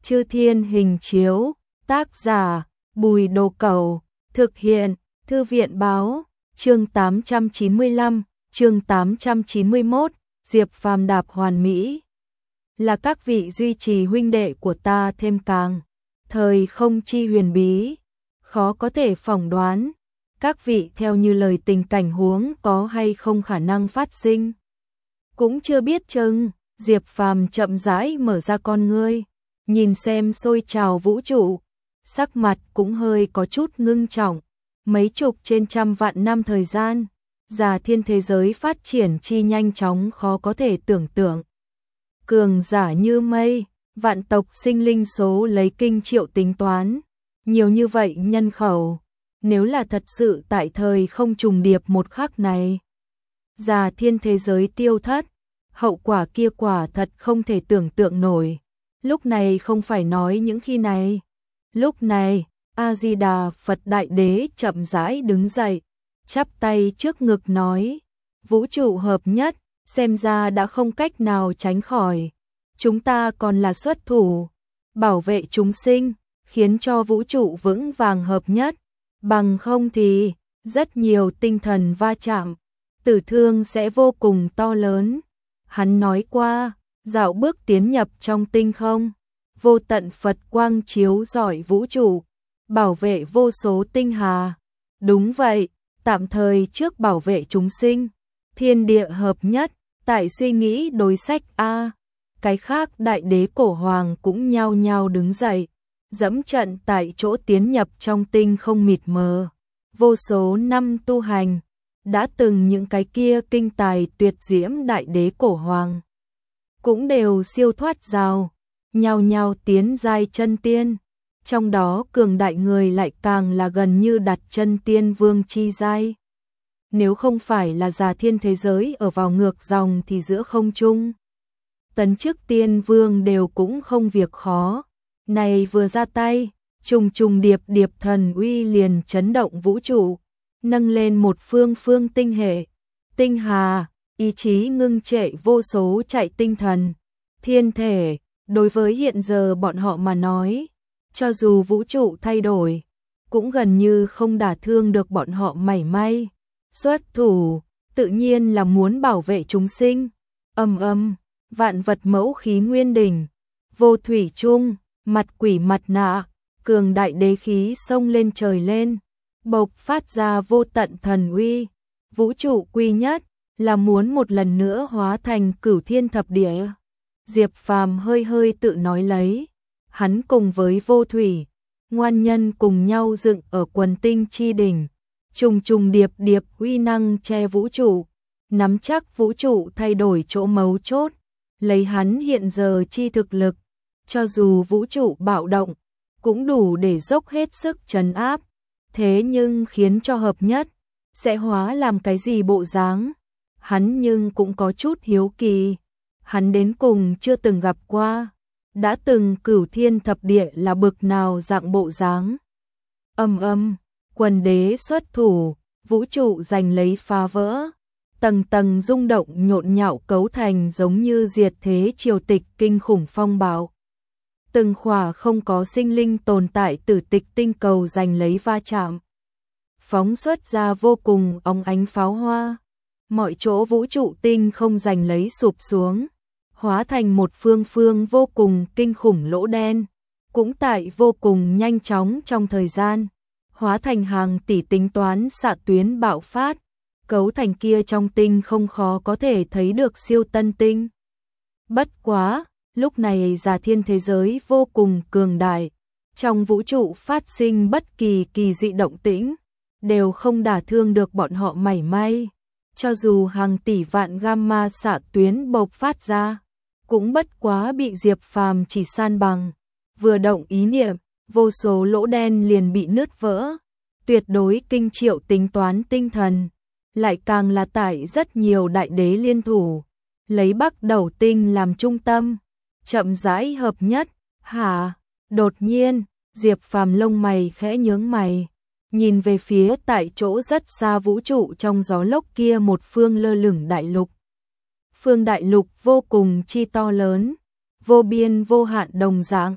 Chư Thiên Hình Chiếu, tác giả Bùi Đồ Cẩu, thực hiện Thư viện Báo, chương 895, chương 891, Diệp Phàm đạp hoàn mỹ. Là các vị duy trì huynh đệ của ta thêm càng, thời không chi huyền bí, khó có thể phỏng đoán, các vị theo như lời tình cảnh huống có hay không khả năng phát sinh. Cũng chưa biết chừng, Diệp Phàm chậm rãi mở ra con ngươi, nhìn xem sôi trào vũ trụ, sắc mặt cũng hơi có chút ngưng trọng. Mấy chục trên trăm vạn năm thời gian, Già Thiên thế giới phát triển chi nhanh chóng khó có thể tưởng tượng. Cường giả như mây, vạn tộc sinh linh số lấy kinh triệu tính toán, nhiều như vậy nhân khẩu, nếu là thật sự tại thời không trùng điệp một khắc này, Già Thiên thế giới tiêu thất, hậu quả kia quả thật không thể tưởng tượng nổi. Lúc này không phải nói những khi này, lúc này A-di-đà Phật Đại Đế chậm rãi đứng dậy, chắp tay trước ngực nói, vũ trụ hợp nhất, xem ra đã không cách nào tránh khỏi. Chúng ta còn là xuất thủ, bảo vệ chúng sinh, khiến cho vũ trụ vững vàng hợp nhất, bằng không thì rất nhiều tinh thần va chạm, tử thương sẽ vô cùng to lớn. Hắn nói qua, dạo bước tiến nhập trong tinh không, vô tận Phật quang chiếu rọi vũ trụ, bảo vệ vô số tinh hà. Đúng vậy, tạm thời trước bảo vệ chúng sinh, thiên địa hợp nhất, tại suy nghĩ đối sách a. Cái khác đại đế cổ hoàng cũng nhao nhao đứng dậy, dẫm trận tại chỗ tiến nhập trong tinh không mịt mờ. Vô số năm tu hành, đã từng những cái kia kinh tài tuyệt diễm đại đế cổ hoàng cũng đều siêu thoát rào, nhao nhao tiến giai chân tiên. Trong đó cường đại người lại càng là gần như đặt chân tiên vương chi giai. Nếu không phải là Già Thiên thế giới ở vào ngược dòng thì giữa không trung, tấn chức tiên vương đều cũng không việc khó. Này vừa ra tay, trùng trùng điệp điệp thần uy liền chấn động vũ trụ, nâng lên một phương phương tinh hệ, tinh hà, ý chí ngưng trệ vô số chạy tinh thần, thiên thể. Đối với hiện giờ bọn họ mà nói, cho dù vũ trụ thay đổi, cũng gần như không đả thương được bọn họ mảy may. Xuất thủ, tự nhiên là muốn bảo vệ chúng sinh. Vạn vật mẫu khí nguyên đỉnh, vô thủy chung, mặt quỷ mặt nạ, cường đại đế khí xông lên trời lên, bộc phát ra vô tận thần uy. Vũ trụ quy nhất, là muốn một lần nữa hóa thành cửu thiên thập địa. Diệp Phàm hơi hơi tự nói lấy, hắn cùng với vô thủy, ngoan nhân cùng nhau dựng ở quần tinh chi đỉnh, trùng trùng điệp điệp uy năng che vũ trụ, nắm chắc vũ trụ thay đổi chỗ mấu chốt, lấy hắn hiện giờ chi thực lực, cho dù vũ trụ bạo động, cũng đủ để dốc hết sức trấn áp. Thế nhưng khiến cho hợp nhất, sẽ hóa làm cái gì bộ dáng? Hắn nhưng cũng có chút hiếu kỳ. Hắn đến cùng chưa từng gặp qua, đã từng cửu thiên thập địa là bực nào dạng bộ dáng. Quần đế xuất thủ, vũ trụ giành lấy phá vỡ, tầng tầng rung động nhộn nhạo cấu thành giống như diệt thế triều tịch kinh khủng phong bạo. Từng khỏa không có sinh linh tồn tại tử tịch tinh cầu giành lấy va chạm, phóng xuất ra vô cùng óng ánh pháo hoa. Mọi chỗ vũ trụ tinh không giành lấy sụp xuống, hóa thành một phương phương vô cùng kinh khủng lỗ đen, cũng tại vô cùng nhanh chóng trong thời gian, hóa thành hàng tỷ tính toán xạ tuyến bạo phát, cấu thành kia trong tinh không khó có thể thấy được siêu tân tinh. Bất quá, lúc này Già Thiên thế giới vô cùng cường đại, trong vũ trụ phát sinh bất kỳ kỳ dị động tĩnh, đều không đả thương được bọn họ mảy may. Cho dù hàng tỷ vạn gamma xạ tuyến bộc phát ra, cũng bất quá bị Diệp Phàm chỉ san bằng. Vừa động ý niệm, vô số lỗ đen liền bị nứt vỡ. Tuyệt đối kinh triệu tính toán tinh thần, lại càng là tại rất nhiều đại đế liên thủ, lấy Bắc Đầu tinh làm trung tâm, chậm rãi hợp nhất. Hả? Đột nhiên, Diệp Phàm lông mày khẽ nhướng mày, nhìn về phía tại chỗ rất xa vũ trụ trong gió lốc kia một phương lơ lửng đại lục. Phương đại lục vô cùng chi to lớn, vô biên vô hạn đồng dạng,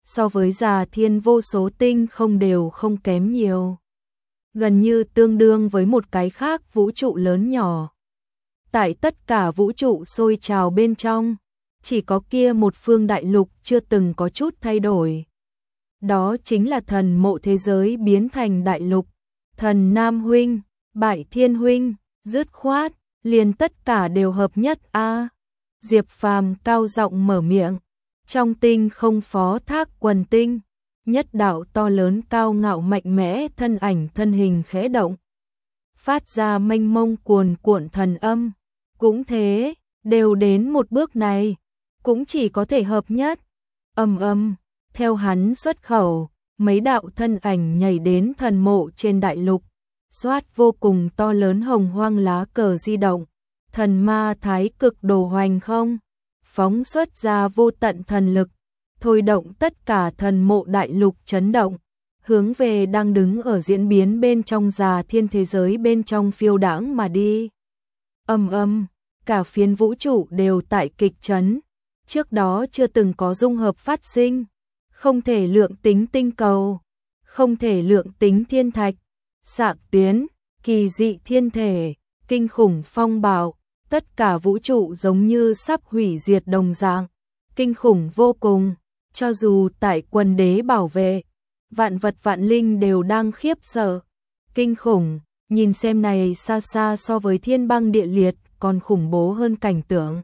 so với già thiên vô số tinh không đều không kém nhiều. Gần như tương đương với một cái khác vũ trụ lớn nhỏ. Tại tất cả vũ trụ sôi trào bên trong, chỉ có kia một phương đại lục chưa từng có chút thay đổi. Đó chính là thần mộ thế giới biến thành đại lục. Thần Nam huynh, Bại Thiên huynh, dứt khoát, liền tất cả đều hợp nhất a. Diệp Phàm cao giọng mở miệng, trong tinh không phó thác quần tinh, nhất đạo to lớn cao ngạo mạnh mẽ thân ảnh thân hình khẽ động, phát ra mênh mông cuồn cuộn thần âm. Cũng thế, đều đến một bước này, cũng chỉ có thể hợp nhất. Theo hắn xuất khẩu, mấy đạo thân ảnh nhảy đến thần mộ trên đại lục, xoát vô cùng to lớn hồng hoang lá cờ di động. Thần ma thái cực đồ hoành không, phóng xuất ra vô tận thần lực, thôi động tất cả thần mộ đại lục chấn động, hướng về đang đứng ở diễn biến bên trong già thiên thế giới bên trong phiêu đãng mà đi. Cả phiến vũ trụ đều tại kịch chấn, trước đó chưa từng có dung hợp phát sinh, không thể lượng tính tinh cầu, không thể lượng tính thiên thạch, xạ tuyến, kỳ dị thiên thể, kinh khủng phong bạo, tất cả vũ trụ giống như sắp hủy diệt đồng dạng, kinh khủng vô cùng, cho dù tại Quần Đế bảo vệ, vạn vật vạn linh đều đang khiếp sợ, kinh khủng, nhìn xem này xa xa so với thiên băng địa liệt còn khủng bố hơn cảnh tượng.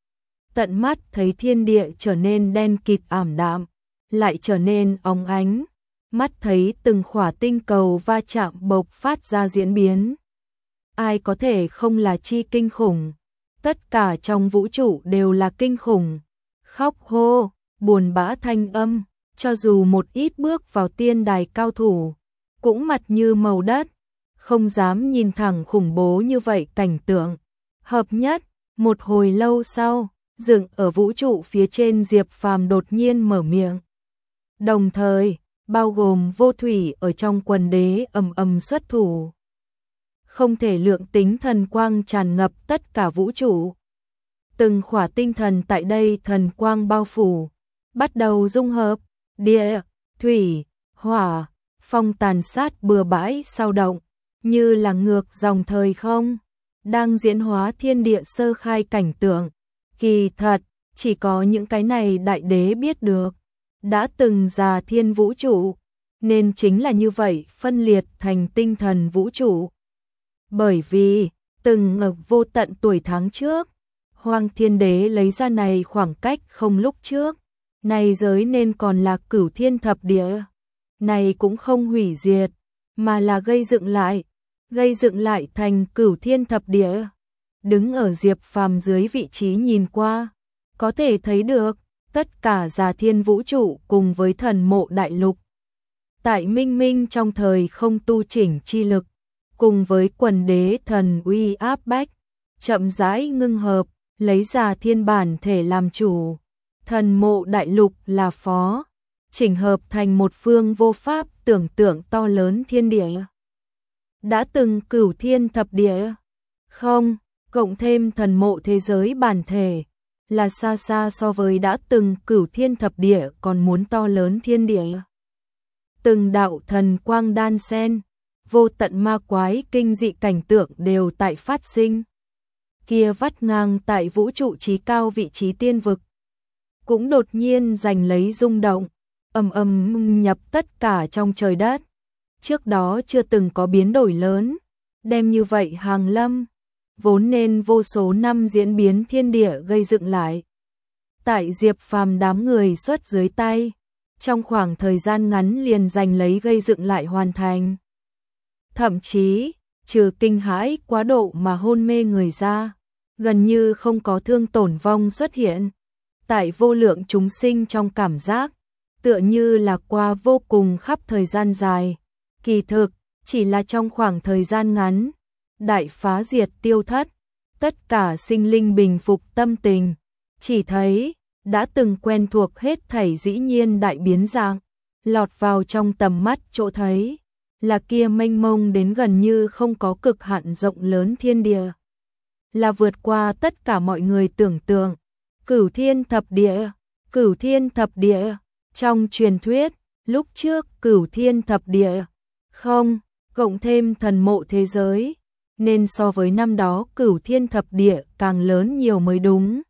Tận mắt thấy thiên địa trở nên đen kịt ảm đạm, lại trở nên óng ánh, mắt thấy từng khỏa tinh cầu va chạm bộc phát ra diễn biến. Ai có thể không là chi kinh khủng, tất cả trong vũ trụ đều là kinh khủng, khóc hô, buồn bã thanh âm, cho dù một ít bước vào tiên đài cao thủ, cũng mặt như màu đất, không dám nhìn thẳng khủng bố như vậy cảnh tượng. Hợp nhất, một hồi lâu sau, dựng ở vũ trụ phía trên Diệp Phàm đột nhiên mở miệng. Đồng thời, bao gồm vô thủy ở trong Quần Đế xuất thủ. Không thể lượng tính thần quang tràn ngập tất cả vũ trụ. Từng khỏa tinh thần tại đây thần quang bao phủ, bắt đầu dung hợp, địa, thủy, hỏa, phong tàn sát bừa bãi sao động, như là ngược dòng thời không, đang diễn hóa thiên địa sơ khai cảnh tượng. Kỳ thật, chỉ có những cái này đại đế biết được, đã từng già thiên vũ trụ, nên chính là như vậy phân liệt thành tinh thần vũ trụ. Bởi vì, từng ở vô tận tuổi tháng trước, Hoang Thiên Đế lấy ra này khoảng cách không lúc trước, này giới nên còn là Cửu Thiên Thập Địa, này cũng không hủy diệt, mà là gây dựng lại thành Cửu Thiên Thập Địa. Đứng ở Diệp Phàm dưới vị trí nhìn qua, có thể thấy được tất cả già thiên vũ trụ cùng với thần mộ đại lục. Tại minh minh trong thời không tu chỉnh chi lực, cùng với Quần Đế thần uy áp bách, chậm rãi ngưng hợp, lấy già thiên bản thể làm chủ, thần mộ đại lục là phó, chỉnh hợp thành một phương vô pháp tưởng tượng to lớn thiên địa. Đã từng Cửu Thiên Thập Địa, không, cộng thêm thần mộ thế giới bản thể, là xa xa so với đã từng Cửu Thiên Thập Địa còn muốn to lớn thiên địa. Từng đạo thần quang đan sen, vô tận ma quái kinh dị cảnh tượng đều tại phát sinh. Kia vắt ngang tại vũ trụ trí cao vị trí tiên vực, cũng đột nhiên giành lấy rung động, nhập tất cả trong trời đất. Trước đó chưa từng có biến đổi lớn, đem như vậy hàng lâm, vốn nên vô số năm diễn biến thiên địa gây dựng lại. Tại Diệp Phàm đám người xuất dưới tay, trong khoảng thời gian ngắn liền giành lấy gây dựng lại hoàn thành. Thậm chí, trừ kinh hãi quá độ mà hôn mê người ra, gần như không có thương tổn vong xuất hiện. Tại vô lượng chúng sinh trong cảm giác, tựa như là qua vô cùng khắp thời gian dài. Kỳ thực, chỉ là trong khoảng thời gian ngắn, đại phá diệt tiêu thất, tất cả sinh linh bình phục tâm tình, chỉ thấy, đã từng quen thuộc hết thảy dĩ nhiên đại biến dạng, lọt vào trong tầm mắt chỗ thấy, là kia mênh mông đến gần như không có cực hạn rộng lớn thiên địa. Là vượt qua tất cả mọi người tưởng tượng, Cửu Thiên Thập Địa, Trong truyền thuyết, lúc trước Cửu Thiên Thập Địa, không, cộng thêm thần mộ thế giới, nên so với năm đó Cửu Thiên Thập Địa càng lớn nhiều mới đúng.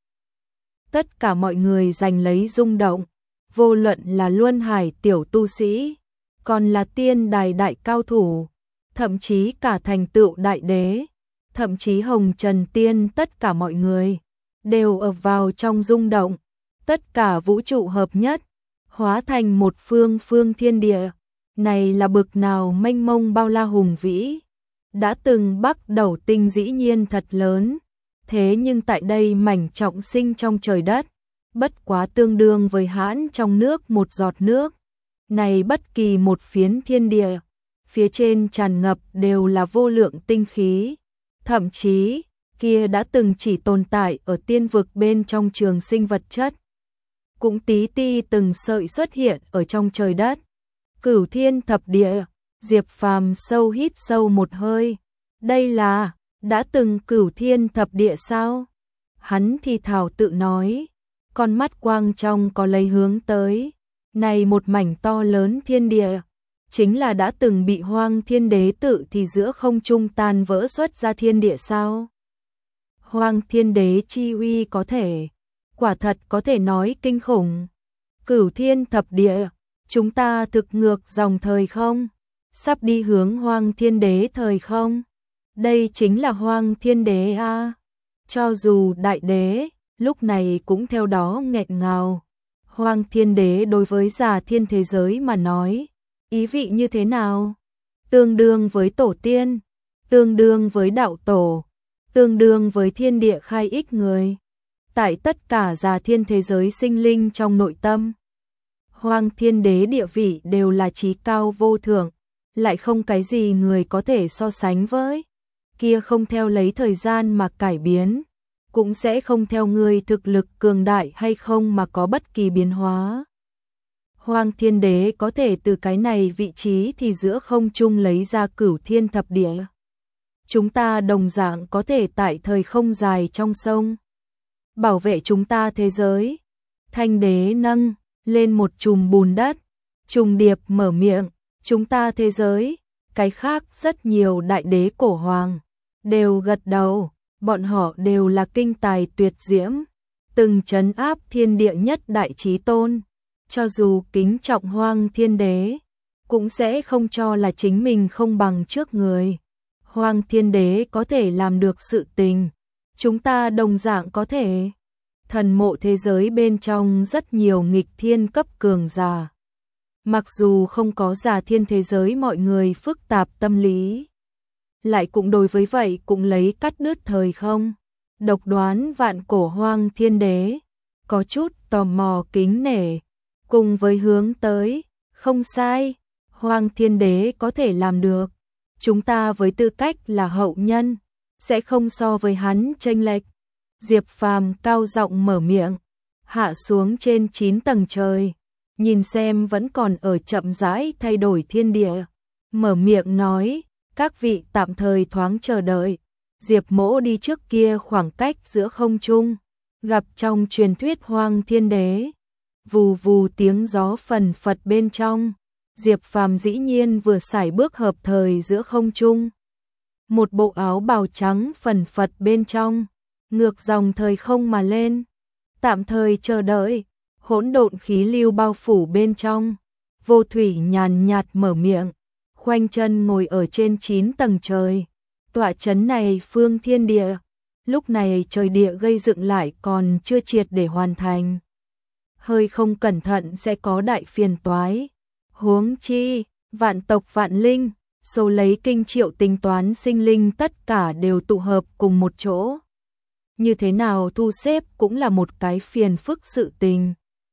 Tất cả mọi người giành lấy rung động, vô luận là Luân Hải tiểu tu sĩ, còn là tiên đài đại cao thủ, thậm chí cả thành tựu đại đế, thậm chí Hồng Trần Tiên, tất cả mọi người đều ập vào trong rung động, tất cả vũ trụ hợp nhất, hóa thành một phương phương thiên địa, này là bực nào mênh mông bao la hùng vĩ. Đã từng Bắc Đầu Tinh dĩ nhiên thật lớn, thế nhưng tại đây mảnh trọng sinh trong trời đất, bất quá tương đương với hãn trong nước một giọt nước. Này bất kỳ một phiến thiên địa, phía trên tràn ngập đều là vô lượng tinh khí, thậm chí kia đã từng chỉ tồn tại ở tiên vực bên trong trường sinh vật chất, cũng tí ti từng sợi xuất hiện ở trong trời đất. Cửu Thiên Thập Địa, Diệp Phàm sâu hít sâu một hơi, đây là đã từng Cửu Thiên Thập Địa sao? Hắn thì thào tự nói, con mắt quang trong có lấy hướng tới, này một mảnh to lớn thiên địa, chính là đã từng bị Hoang Thiên Đế tự thì giữa không trung tan vỡ xuất ra thiên địa sao? Hoang Thiên Đế chi uy có thể, quả thật có thể nói kinh khủng. Cửu Thiên Thập Địa, chúng ta thực ngược dòng thời không? Sắp đi hướng Hoang Thiên Đế thời không? Đây chính là Hoang Thiên Đế a. Cho dù đại đế, lúc này cũng theo đó nghẹn ngào. Hoang Thiên Đế đối với già thiên thế giới mà nói, ý vị như thế nào? Tương đương với tổ tiên, tương đương với đạo tổ, tương đương với thiên địa khai ích người. Tại tất cả già thiên thế giới sinh linh trong nội tâm, Hoang Thiên Đế địa vị đều là chí cao vô thượng, lại không cái gì người có thể so sánh với. Kia không theo lấy thời gian mà cải biến, cũng sẽ không theo người thực lực cường đại hay không mà có bất kỳ biến hóa. Hoang Thiên Đế có thể từ cái này vị trí thì giữa không trung lấy ra Cửu Thiên Thập Địa. Chúng ta đồng dạng có thể tại thời không dài trong sông bảo vệ chúng ta thế giới. Thanh Đế nâng lên một chùm bùn đất, trùng điệp mở miệng, chúng ta thế giới, cái khác rất nhiều đại đế cổ hoàng đều gật đầu, bọn họ đều là kinh tài tuyệt diễm, từng trấn áp thiên địa nhất đại chí tôn, cho dù kính trọng Hoang Thiên Đế, cũng sẽ không cho là chính mình không bằng trước người. Hoang Thiên Đế có thể làm được sự tình, chúng ta đồng dạng có thể. Thần mộ thế giới bên trong rất nhiều nghịch thiên cấp cường giả. Mặc dù không có giả thiên thế giới mọi người phức tạp tâm lý, lại cũng đối với vậy cũng lấy cắt đứt thời không, độc đoán vạn cổ Hoang Thiên Đế, có chút tò mò kính nể, cùng với hướng tới, không sai, Hoang Thiên Đế có thể làm được, chúng ta với tư cách là hậu nhân, sẽ không so với hắn chênh lệch. Diệp Phàm cao giọng mở miệng, hạ xuống trên 9 tầng trời, nhìn xem vẫn còn ở chậm rãi thay đổi thiên địa, mở miệng nói, các vị tạm thời thoáng chờ đợi. Diệp Mỗ đi trước kia khoảng cách giữa không trung, gặp trong truyền thuyết Hoang Thiên Đế, vù vù tiếng gió phần phật bên trong, Diệp Phàm dĩ nhiên vừa sải bước hợp thời giữa không trung. Một bộ áo bào trắng phần phật bên trong, ngược dòng thời không mà lên, tạm thời chờ đợi, hỗn độn khí lưu bao phủ bên trong, Vô Thủy nhàn nhạt mở miệng, khoanh chân ngồi ở trên 9 tầng trời, tọa chấn này phương thiên địa, lúc này trời địa gây dựng lại còn chưa triệt để hoàn thành. Hơi không cẩn thận sẽ có đại phiền toái, huống chi, vạn tộc vạn linh, số lấy kinh triệu tính toán sinh linh tất cả đều tụ hợp cùng một chỗ. Như thế nào thu xếp cũng là một cái phiền phức sự tình.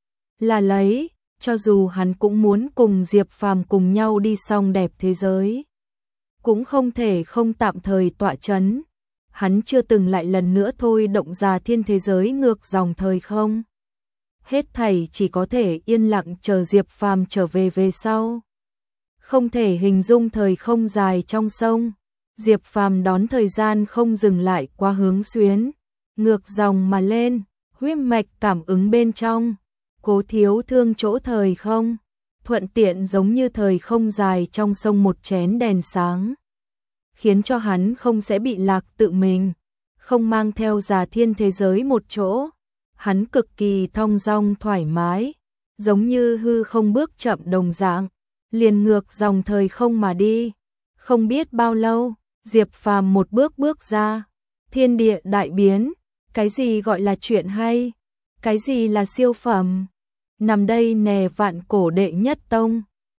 Là lấy, cho dù hắn cũng muốn cùng Diệp Phàm cùng nhau đi xong đẹp thế giới, cũng không thể không tạm thời tọa chấn. Hắn chưa từng lại lần nữa thôi động ra thiên thế giới ngược dòng thời không. Hết thảy chỉ có thể yên lặng chờ Diệp Phàm trở về sau. Không thể hình dung thời không dài trong sông. Diệp Phàm đón thời gian không dừng lại qua hướng xuyến, ngược dòng mà lên, huyết mạch cảm ứng bên trong, Cố Thiếu Thương chỗ thời không, thuận tiện giống như thời không dài trong sông một chén đèn sáng, khiến cho hắn không sẽ bị lạc tự mình, không mang theo Già Thiên thế giới một chỗ. Hắn cực kỳ thong dong thoải mái, giống như hư không bước chậm đồng dạng, liền ngược dòng thời không mà đi. Không biết bao lâu, Diệp Phàm một bước bước ra, thiên địa đại biến, cái gì gọi là chuyện hay, cái gì là siêu phẩm. Nằm đây nè Vạn Cổ đệ nhất tông,